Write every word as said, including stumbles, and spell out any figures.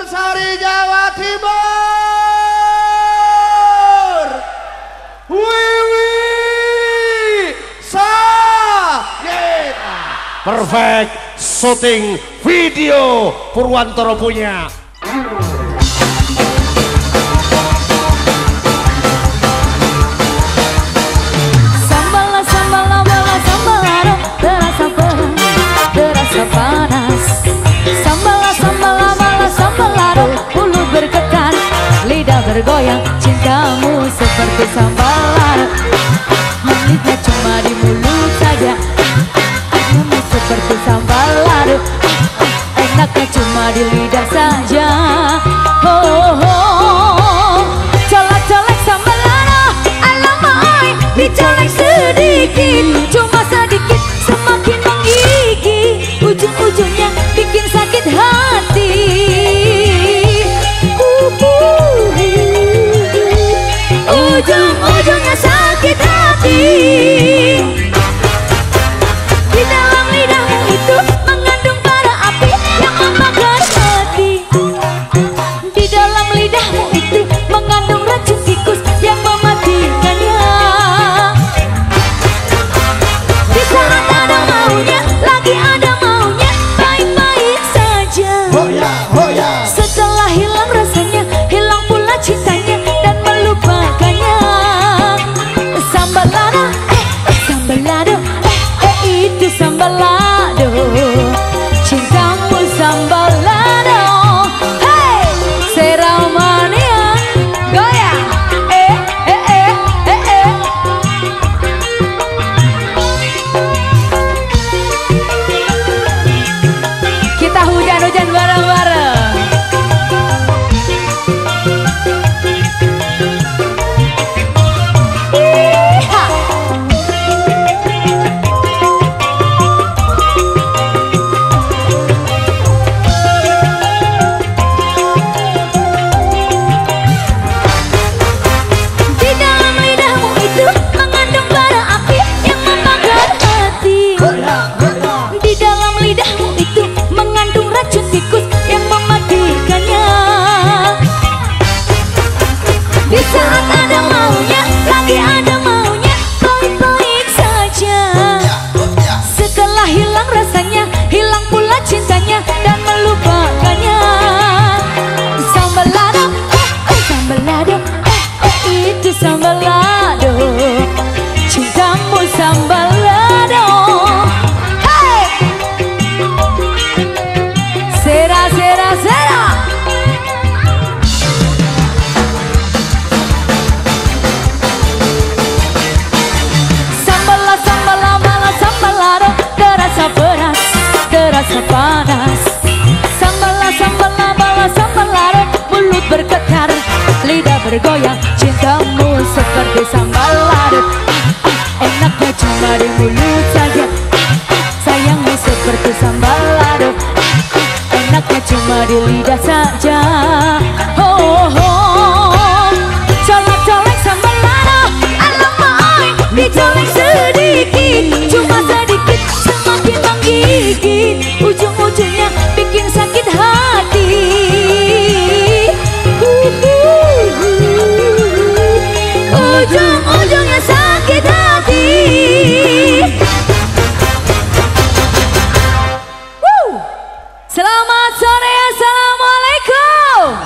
Sari, Jawa Timur. Wiwi Sagita. Perfect syuting video Purwantoro punya. Sambala sambala bala sambalaro, terasa perih, terasa panas. Sambala sambala bala sambalaro, mulut bergetar, lidah bergoyang, cintamu seperti sambalar. Manisnya cuma di mulut saja, kamu seperti sambalar. Enaknya cuma di lidah saja. Oh, oh. Colek-colek sambalaro, alamak, dicolek sedikit, cuma sedikit, semakin menggigit. Ujung-ujungnya bikin sakit hati. Ujung-ujungnya sakit hati. Di dalam lidahmu itu mengandung bara api yang membakar hati. Di dalam lidahmu itu mengandung racun tikus yang mematikannya. Di saat ada maunya, lagi ada maunya, baik-baik saja. Setelah hilang rasanya, hilang pula cintanya dan melupakannya. Sambalado, eh, eh, sambalado, eh, eh, itu sambalado. Cintamu sambalado. Hey, seramania, goyang, eh, eh, eh, eh, eh. Kita hujan-hujan bareng-bareng. Iha. Di dalam lidahmu itu mengandung bara api yang membakar hati. Di dalam lidahmu itu mengandung racun tikus yang mematikannya. Di saat ada maunya, lagi ada maunya, baik-baik saja. Setelah hilang rasanya, hilang pula cintanya dan melupakannya. Sambalado, eh, eh, sambalado, eh, eh, itu sambalado. Cintamu sambalado. Hey! Sera, sera, sera. Sambala, sambala, bala, sambalado, terasa pedas, terasa panas. Sambala, sambala, bala, sambalado, mulut bergetar, lidah bergoyang, cintamu seperti sambalado. Enaknya cuma di mulut saja, sayangmu seperti sambalado. Enaknya cuma di lidah saja. Oh, oh. Colek-colek sambalado, alamak, dicolek sedikit, cuma sedikit, semakin menggigit. Ujung-ujungnya